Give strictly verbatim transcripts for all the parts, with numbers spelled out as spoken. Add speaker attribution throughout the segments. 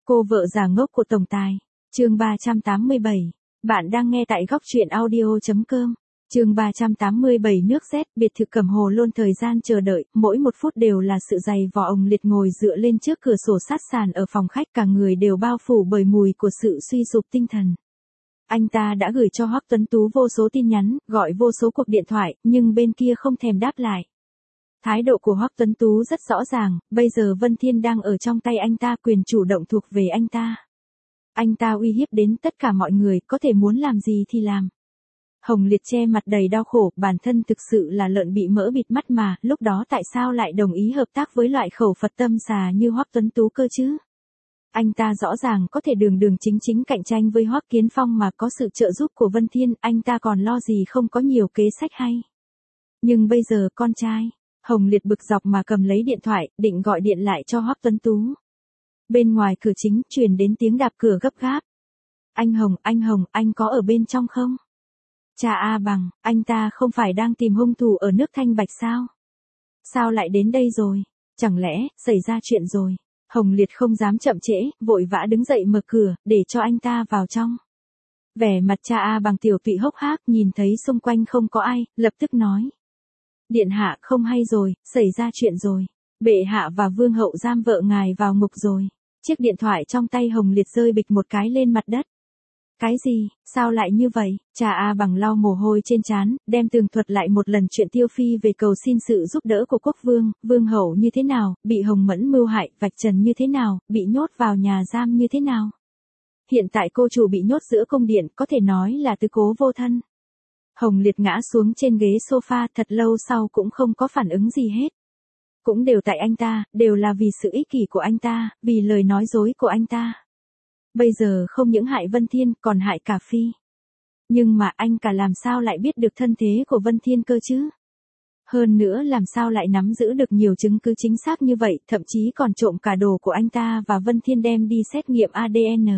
Speaker 1: Cô vợ già ngốc của tổng tài. Chương ba trăm tám mươi bảy. Bạn đang nghe tại góc truyện audio chấm com. Chương ba trăm tám mươi bảy. Nước rét, biệt thự Cẩm Hồ luôn thời gian chờ đợi, mỗi một phút đều là sự dày vò. Ông liệt ngồi dựa lên trước cửa sổ sát sàn ở phòng khách, cả người đều bao phủ bởi mùi của sự suy sụp tinh thần. Anh ta đã gửi cho Hoắc Tuấn Tú vô số tin nhắn, gọi vô số cuộc điện thoại, nhưng bên kia không thèm đáp lại. Thái độ của Hoắc Tuấn Tú rất rõ ràng, bây giờ Vân Thiên đang ở trong tay anh ta, quyền chủ động thuộc về anh ta. Anh ta uy hiếp đến tất cả mọi người, có thể muốn làm gì thì làm. Hồng Liệt che mặt đầy đau khổ, bản thân thực sự là lợn bị mỡ bịt mắt mà, lúc đó tại sao lại đồng ý hợp tác với loại khẩu Phật tâm xà như Hoắc Tuấn Tú cơ chứ? Anh ta rõ ràng có thể đường đường chính chính cạnh tranh với Hoắc Kiến Phong mà có sự trợ giúp của Vân Thiên, anh ta còn lo gì không có nhiều kế sách hay. Nhưng bây giờ con trai, Hồng Liệt bực dọc mà cầm lấy điện thoại, định gọi điện lại cho Hoắc Tuấn Tú. Bên ngoài cửa chính truyền đến tiếng đạp cửa gấp gáp. Anh Hồng, anh Hồng, anh có ở bên trong không? Cha A Bằng, anh ta không phải đang tìm hung thủ ở nước Thanh Bạch sao? Sao lại đến đây rồi? Chẳng lẽ, xảy ra chuyện rồi? Hồng Liệt không dám chậm trễ, vội vã đứng dậy mở cửa, để cho anh ta vào trong. Vẻ mặt cha A Bằng tiểu tụy hốc hác, nhìn thấy xung quanh không có ai, lập tức nói. Điện hạ, không hay rồi, xảy ra chuyện rồi. Bệ hạ và vương hậu giam vợ ngài vào ngục rồi. Chiếc điện thoại trong tay Hồng Liệt rơi bịch một cái lên mặt đất. Cái gì, sao lại như vậy? Cha A Bằng lau mồ hôi trên trán, đem tường thuật lại một lần chuyện Tiêu Phi về cầu xin sự giúp đỡ của quốc vương, vương hậu như thế nào, bị Hồng Mẫn mưu hại, vạch trần như thế nào, bị nhốt vào nhà giam như thế nào. Hiện tại cô chủ bị nhốt giữa cung điện, có thể nói là tứ cố vô thân. Hồng Liệt ngã xuống trên ghế sofa, thật lâu sau cũng không có phản ứng gì hết. Cũng đều tại anh ta, đều là vì sự ích kỷ của anh ta, vì lời nói dối của anh ta. Bây giờ không những hại Vân Thiên, còn hại cả Phi. Nhưng mà anh cả làm sao lại biết được thân thế của Vân Thiên cơ chứ? Hơn nữa làm sao lại nắm giữ được nhiều chứng cứ chính xác như vậy, thậm chí còn trộm cả đồ của anh ta và Vân Thiên đem đi xét nghiệm a đê en.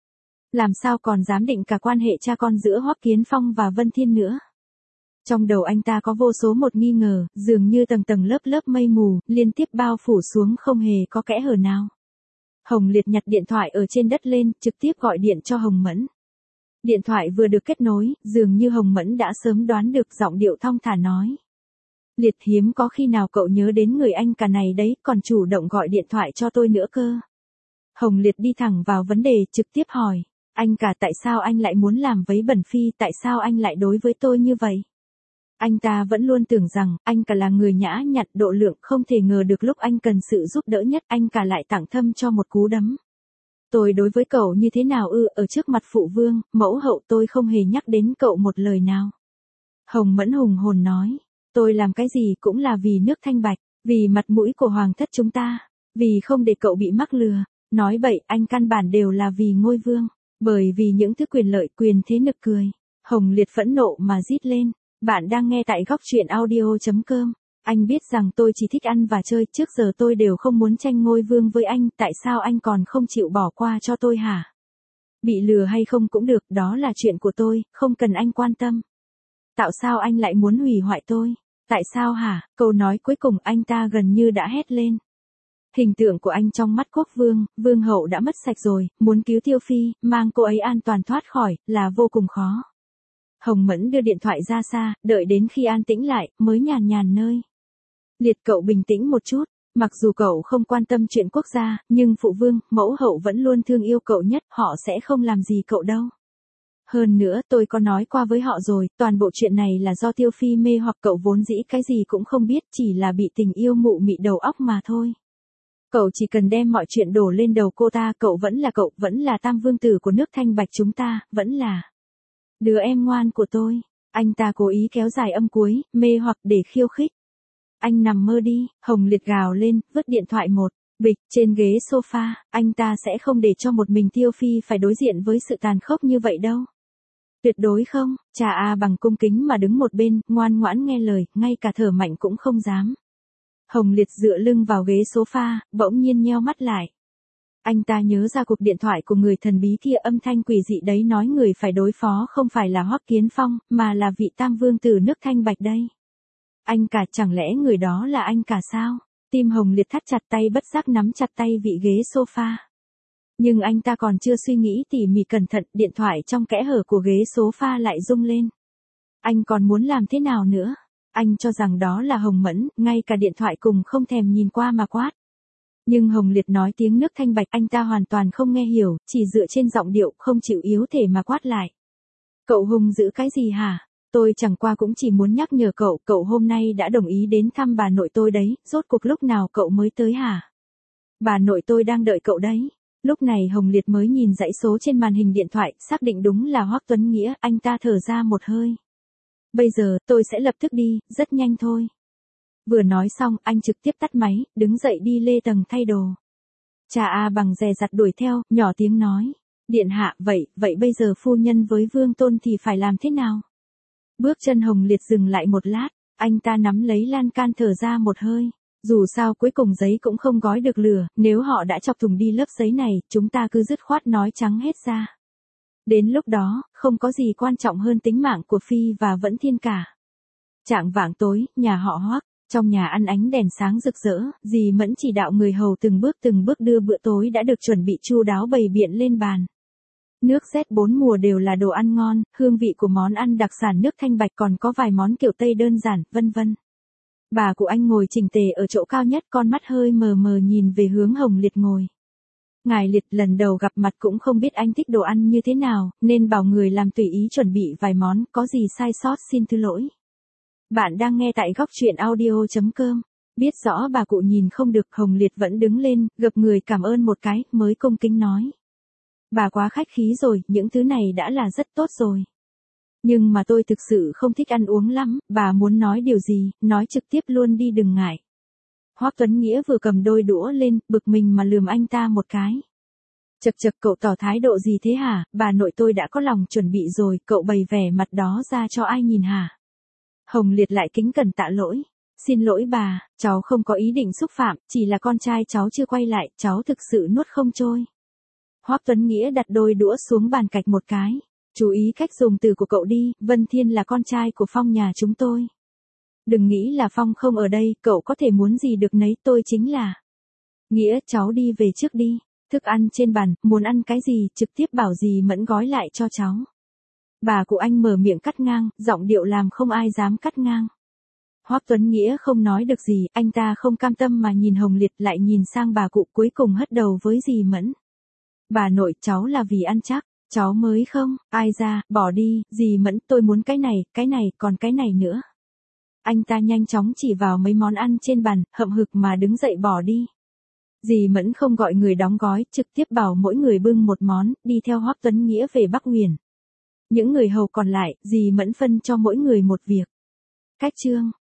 Speaker 1: Làm sao còn giám định cả quan hệ cha con giữa Hoắc Kiến Phong và Vân Thiên nữa? Trong đầu anh ta có vô số một nghi ngờ, dường như tầng tầng lớp lớp mây mù, liên tiếp bao phủ xuống không hề có kẽ hở nào. Hồng Liệt nhặt điện thoại ở trên đất lên, trực tiếp gọi điện cho Hồng Mẫn. Điện thoại vừa được kết nối, dường như Hồng Mẫn đã sớm đoán được, giọng điệu thong thả nói. Liệt, hiếm có khi nào cậu nhớ đến người anh cả này đấy, còn chủ động gọi điện thoại cho tôi nữa cơ. Hồng Liệt đi thẳng vào vấn đề, trực tiếp hỏi. Anh cả, tại sao anh lại muốn làm vấy bẩn Phi, tại sao anh lại đối với tôi như vậy? Anh ta vẫn luôn tưởng rằng, anh cả là người nhã nhặn độ lượng, không thể ngờ được lúc anh cần sự giúp đỡ nhất, anh cả lại tặng thâm cho một cú đấm. Tôi đối với cậu như thế nào ư, ở trước mặt phụ vương, mẫu hậu tôi không hề nhắc đến cậu một lời nào. Hồng Mẫn hùng hồn nói, tôi làm cái gì cũng là vì nước Thanh Bạch, vì mặt mũi của hoàng thất chúng ta, vì không để cậu bị mắc lừa. Nói bậy, anh căn bản đều là vì ngôi vương, bởi vì những thứ quyền lợi, quyền thế nực cười. Hồng Liệt phẫn nộ mà rít lên. Bạn đang nghe tại góc truyện audio chấm com. Anh biết rằng tôi chỉ thích ăn và chơi, trước giờ tôi đều không muốn tranh ngôi vương với anh, tại sao anh còn không chịu bỏ qua cho tôi hả? Bị lừa hay không cũng được, đó là chuyện của tôi, không cần anh quan tâm. Tại sao anh lại muốn hủy hoại tôi? Tại sao hả? Câu nói cuối cùng anh ta gần như đã hét lên. Hình tượng của anh trong mắt quốc vương, vương hậu đã mất sạch rồi, muốn cứu Tiêu Phi, mang cô ấy an toàn thoát khỏi, là vô cùng khó. Hồng Mẫn đưa điện thoại ra xa, đợi đến khi an tĩnh lại, mới nhàn nhàn nơi. Liệt, cậu bình tĩnh một chút, mặc dù cậu không quan tâm chuyện quốc gia, nhưng phụ vương, mẫu hậu vẫn luôn thương yêu cậu nhất, họ sẽ không làm gì cậu đâu. Hơn nữa, tôi có nói qua với họ rồi, toàn bộ chuyện này là do Tiêu Phi mê hoặc cậu vốn dĩ cái gì cũng không biết, chỉ là bị tình yêu mụ mị đầu óc mà thôi. Cậu chỉ cần đem mọi chuyện đổ lên đầu cô ta, cậu vẫn là cậu, vẫn là tam vương tử của nước Thanh Bạch chúng ta, vẫn là đứa em ngoan của tôi. Anh ta cố ý kéo dài âm cuối, mê hoặc để khiêu khích. Anh nằm mơ đi, Hồng Liệt gào lên, vứt điện thoại một bịch trên ghế sofa, anh ta sẽ không để cho một mình Tiêu Phi phải đối diện với sự tàn khốc như vậy đâu. Tuyệt đối không. Cha A Bằng cung kính mà đứng một bên, ngoan ngoãn nghe lời, ngay cả thở mạnh cũng không dám. Hồng Liệt dựa lưng vào ghế sofa, bỗng nhiên nheo mắt lại. Anh ta nhớ ra cuộc điện thoại của người thần bí kia, âm thanh quỷ dị đấy nói người phải đối phó không phải là Hoắc Kiến Phong, mà là vị tam vương tử nước Thanh Bạch đây. Anh cả, chẳng lẽ người đó là anh cả sao? Tim Hồng Liệt thắt chặt, tay bất giác nắm chặt tay vị ghế sofa. Nhưng anh ta còn chưa suy nghĩ tỉ mỉ cẩn thận, điện thoại trong kẽ hở của ghế sofa lại rung lên. Anh còn muốn làm thế nào nữa? Anh cho rằng đó là Hồng Mẫn, ngay cả điện thoại cùng không thèm nhìn qua mà quát. Nhưng Hồng Liệt nói tiếng nước thanh bạch, anh ta hoàn toàn không nghe hiểu, chỉ dựa trên giọng điệu không chịu yếu thể mà quát lại. Cậu hung dữ cái gì hả? Tôi chẳng qua cũng chỉ muốn nhắc nhở cậu, cậu hôm nay đã đồng ý đến thăm bà nội tôi đấy, rốt cuộc lúc nào cậu mới tới hả? Bà nội tôi đang đợi cậu đấy. Lúc này Hồng Liệt mới nhìn dãy số trên màn hình điện thoại, xác định đúng là Hoắc Tuấn Nghĩa, anh ta thở ra một hơi. Bây giờ, tôi sẽ lập tức đi, rất nhanh thôi. Vừa nói xong, anh trực tiếp tắt máy, đứng dậy đi lê tầng thay đồ. Cha A Bằng dè dặt đuổi theo, nhỏ tiếng nói. Điện hạ, vậy, vậy bây giờ phu nhân với Vương Tôn thì phải làm thế nào? Bước chân Hồng Liệt dừng lại một lát, anh ta nắm lấy lan can thở ra một hơi. Dù sao cuối cùng giấy cũng không gói được lửa, nếu họ đã chọc thùng đi lớp giấy này, chúng ta cứ dứt khoát nói trắng hết ra. Đến lúc đó, không có gì quan trọng hơn tính mạng của Phi và Vẫn Thiên cả. Chạng vạng tối, nhà họ Hoắc, trong nhà ăn ánh đèn sáng rực rỡ, dì Mẫn chỉ đạo người hầu từng bước từng bước đưa bữa tối đã được chuẩn bị chu đáo bày biện lên bàn. Nước rét bốn mùa đều là đồ ăn ngon, hương vị của món ăn đặc sản nước thanh bạch còn có vài món kiểu Tây đơn giản, vân vân. Bà của anh ngồi chỉnh tề ở chỗ cao nhất, con mắt hơi mờ mờ nhìn về hướng Hồng Liệt ngồi. Ngài Liệt lần đầu gặp mặt cũng không biết anh thích đồ ăn như thế nào, nên bảo người làm tùy ý chuẩn bị vài món, có gì sai sót xin thứ lỗi. Bạn đang nghe tại góc truyện audio chấm com. Biết rõ bà cụ nhìn không được, Hồng Liệt vẫn đứng lên, gập người cảm ơn một cái, mới cung kính nói. Bà quá khách khí rồi, những thứ này đã là rất tốt rồi. Nhưng mà tôi thực sự không thích ăn uống lắm, bà muốn nói điều gì, nói trực tiếp luôn đi đừng ngại. Hoắc Tuấn Nghĩa vừa cầm đôi đũa lên, bực mình mà lườm anh ta một cái. Chật chật, cậu tỏ thái độ gì thế hả, bà nội tôi đã có lòng chuẩn bị rồi, cậu bày vẻ mặt đó ra cho ai nhìn hả? Hồng Liệt lại kính cẩn tạ lỗi. Xin lỗi bà, cháu không có ý định xúc phạm, chỉ là con trai cháu chưa quay lại, cháu thực sự nuốt không trôi. Hoắc Tuấn Nghĩa đặt đôi đũa xuống bàn cạch một cái. Chú ý cách dùng từ của cậu đi, Vân Thiên là con trai của Phong nhà chúng tôi. Đừng nghĩ là Phong không ở đây, cậu có thể muốn gì được nấy, tôi chính là. Nghĩa, cháu đi về trước đi. Thức ăn trên bàn, muốn ăn cái gì, trực tiếp bảo dì Mẫn gói lại cho cháu. Bà của anh mở miệng cắt ngang, giọng điệu làm không ai dám cắt ngang. Hoắc Tuấn Nghĩa không nói được gì, anh ta không cam tâm mà nhìn Hồng Liệt, lại nhìn sang bà cụ, cuối cùng hất đầu với dì Mẫn. Bà nội, cháu là vì ăn chắc, cháu mới không, ai ra, bỏ đi, dì Mẫn, tôi muốn cái này, cái này, còn cái này nữa. Anh ta nhanh chóng chỉ vào mấy món ăn trên bàn, hậm hực mà đứng dậy bỏ đi. Dì Mẫn không gọi người đóng gói, trực tiếp bảo mỗi người bưng một món, đi theo Hoắc Tuấn Nghĩa về Bắc Huyền. Những người hầu còn lại, dì Mẫn phân cho mỗi người một việc. Cách chương